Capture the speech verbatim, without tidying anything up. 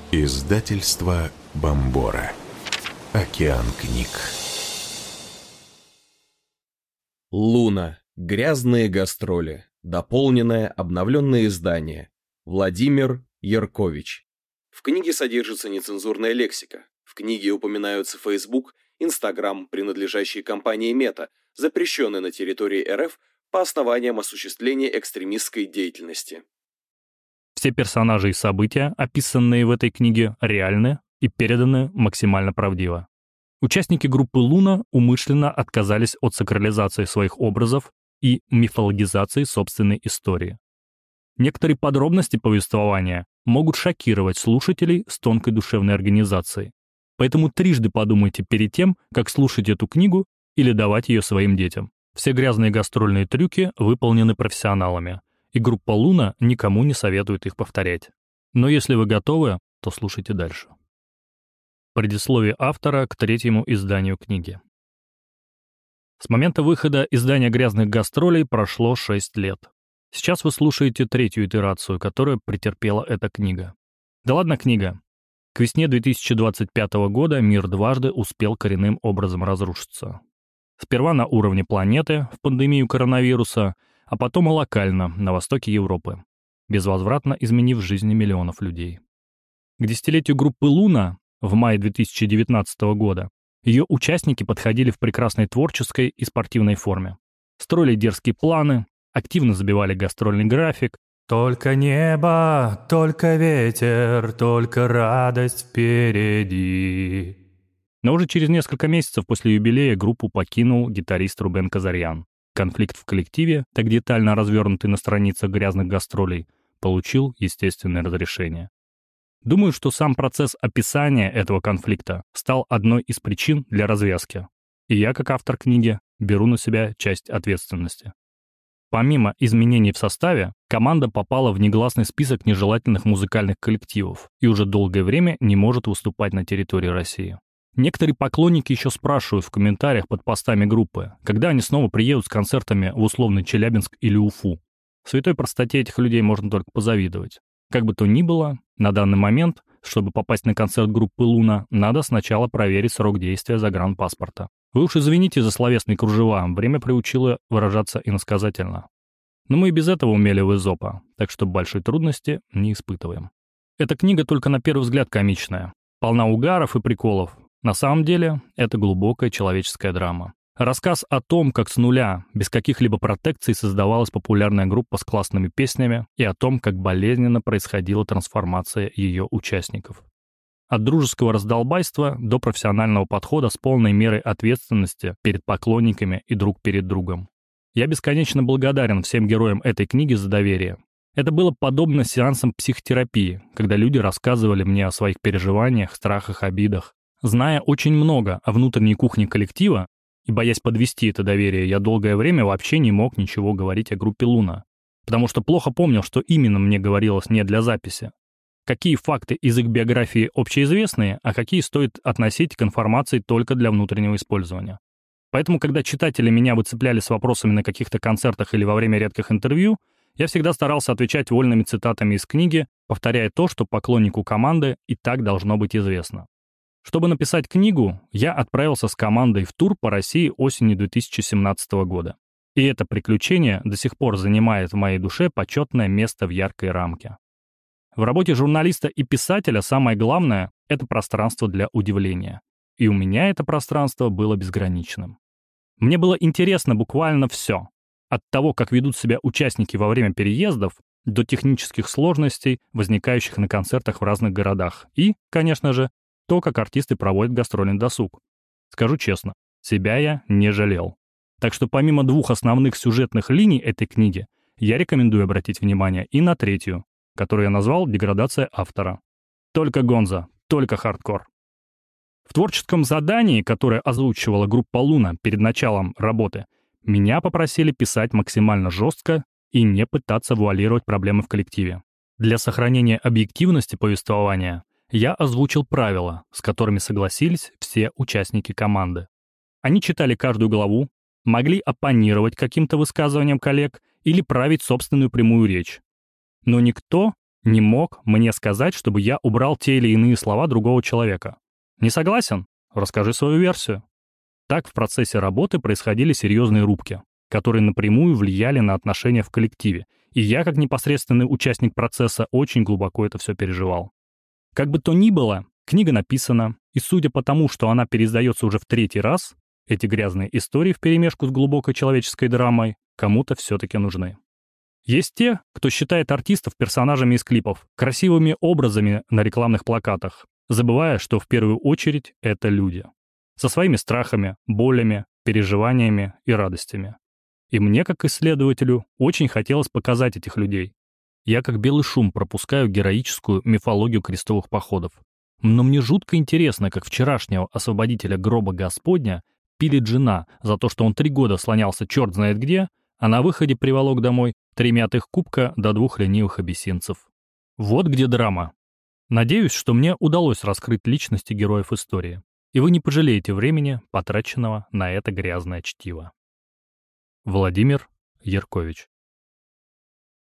Издательство Бомбора. Океан книг. Луна. Грязные гастроли. Дополненное, обновленное издание. Владимир Яркович. В книге содержится нецензурная лексика. В книге упоминаются Facebook, Instagram, принадлежащие компании Мета, запрещенные на территории эр эф по основаниям осуществления экстремистской деятельности. Все персонажи и события, описанные в этой книге, реальны и переданы максимально правдиво. Участники группы «Луна» умышленно отказались от сакрализации своих образов и мифологизации собственной истории. Некоторые подробности повествования могут шокировать слушателей с тонкой душевной организацией, поэтому трижды подумайте перед тем, как слушать эту книгу или давать ее своим детям. Все грязные гастрольные трюки выполнены профессионалами, и группа «Луна» никому не советует их повторять. Но если вы готовы, то слушайте дальше. Предисловие автора к третьему изданию книги. С момента выхода издания «Грязных гастролей» прошло шесть лет. Сейчас вы слушаете третью итерацию, которую претерпела эта книга. Да ладно книга. К весне две тысячи двадцать пятого года мир дважды успел коренным образом разрушиться. Сперва на уровне планеты в пандемию коронавируса, а потом и локально, на востоке Европы, безвозвратно изменив жизни миллионов людей. К десятилетию группы «Луна» в мае две тысячи девятнадцатого года ее участники подходили в прекрасной творческой и спортивной форме. Строили дерзкие планы, активно забивали гастрольный график. «Только небо, только ветер, только радость впереди». Но уже через несколько месяцев после юбилея группу покинул гитарист Рубен Казарьян. Конфликт в коллективе, так детально развернутый на страницах «Грязных гастролей», получил естественное разрешение. Думаю, что сам процесс описания этого конфликта стал одной из причин для развязки, и я, как автор книги, беру на себя часть ответственности. Помимо изменений в составе, команда попала в негласный список нежелательных музыкальных коллективов и уже долгое время не может выступать на территории России. Некоторые поклонники еще спрашивают в комментариях под постами группы, когда они снова приедут с концертами в условный Челябинск или Уфу. Святой простоте этих людей можно только позавидовать. Как бы то ни было, на данный момент, чтобы попасть на концерт группы «Луна», надо сначала проверить срок действия загранпаспорта. Вы уж извините за словесные кружева, время приучило выражаться иносказательно. Но мы и без этого умели в Эзопа, так что большой трудности не испытываем. Эта книга только на первый взгляд комичная, полна угаров и приколов. На самом деле, это глубокая человеческая драма. Рассказ о том, как с нуля, без каких-либо протекций создавалась популярная группа с классными песнями, и о том, как болезненно происходила трансформация ее участников. От дружеского раздолбайства до профессионального подхода с полной мерой ответственности перед поклонниками и друг перед другом. Я бесконечно благодарен всем героям этой книги за доверие. Это было подобно сеансам психотерапии, когда люди рассказывали мне о своих переживаниях, страхах, обидах. Зная очень много о внутренней кухне коллектива и боясь подвести это доверие, я долгое время вообще не мог ничего говорить о группе «Луна», потому что плохо помнил, что именно мне говорилось не для записи. Какие факты из их биографии общеизвестные, а какие стоит относить к информации только для внутреннего использования. Поэтому, когда читатели меня выцепляли с вопросами на каких-то концертах или во время редких интервью, я всегда старался отвечать вольными цитатами из книги, повторяя то, что поклоннику команды и так должно быть известно. Чтобы написать книгу, я отправился с командой в тур по России осенью две тысячи семнадцатого года. И это приключение до сих пор занимает в моей душе почетное место в яркой рамке. В работе журналиста и писателя самое главное — это пространство для удивления. И у меня это пространство было безграничным. Мне было интересно буквально все. От того, как ведут себя участники во время переездов, до технических сложностей, возникающих на концертах в разных городах. И, конечно же, то, как артисты проводят гастрольный досуг. Скажу честно, себя я не жалел. Так что помимо двух основных сюжетных линий этой книги, я рекомендую обратить внимание и на третью, которую я назвал «Деградация автора». Только гонза, только хардкор. В творческом задании, которое озвучивала группа «Луна» перед началом работы, меня попросили писать максимально жестко и не пытаться вуалировать проблемы в коллективе. Для сохранения объективности повествования я озвучил правила, с которыми согласились все участники команды. Они читали каждую главу, могли оппонировать каким-то высказываниям коллег или править собственную прямую речь. Но никто не мог мне сказать, чтобы я убрал те или иные слова другого человека. Не согласен? Расскажи свою версию. Так в процессе работы происходили серьезные рубки, которые напрямую влияли на отношения в коллективе, и я, как непосредственный участник процесса, очень глубоко это все переживал. Как бы то ни было, книга написана, и судя по тому, что она переиздается уже в третий раз, эти грязные истории вперемешку с глубокой человеческой драмой кому-то все-таки нужны. Есть те, кто считает артистов персонажами из клипов, красивыми образами на рекламных плакатах, забывая, что в первую очередь это люди. Со своими страхами, болями, переживаниями и радостями. И мне, как исследователю, очень хотелось показать этих людей. Я как белый шум пропускаю героическую мифологию крестовых походов. Но мне жутко интересно, как вчерашнего освободителя гроба Господня пилит жена за то, что он три года слонялся черт знает где, а на выходе приволок домой три мятых кубка до двух ленивых абиссинцев. Вот где драма. Надеюсь, что мне удалось раскрыть личности героев истории, и вы не пожалеете времени, потраченного на это грязное чтиво. Владимир Яркович.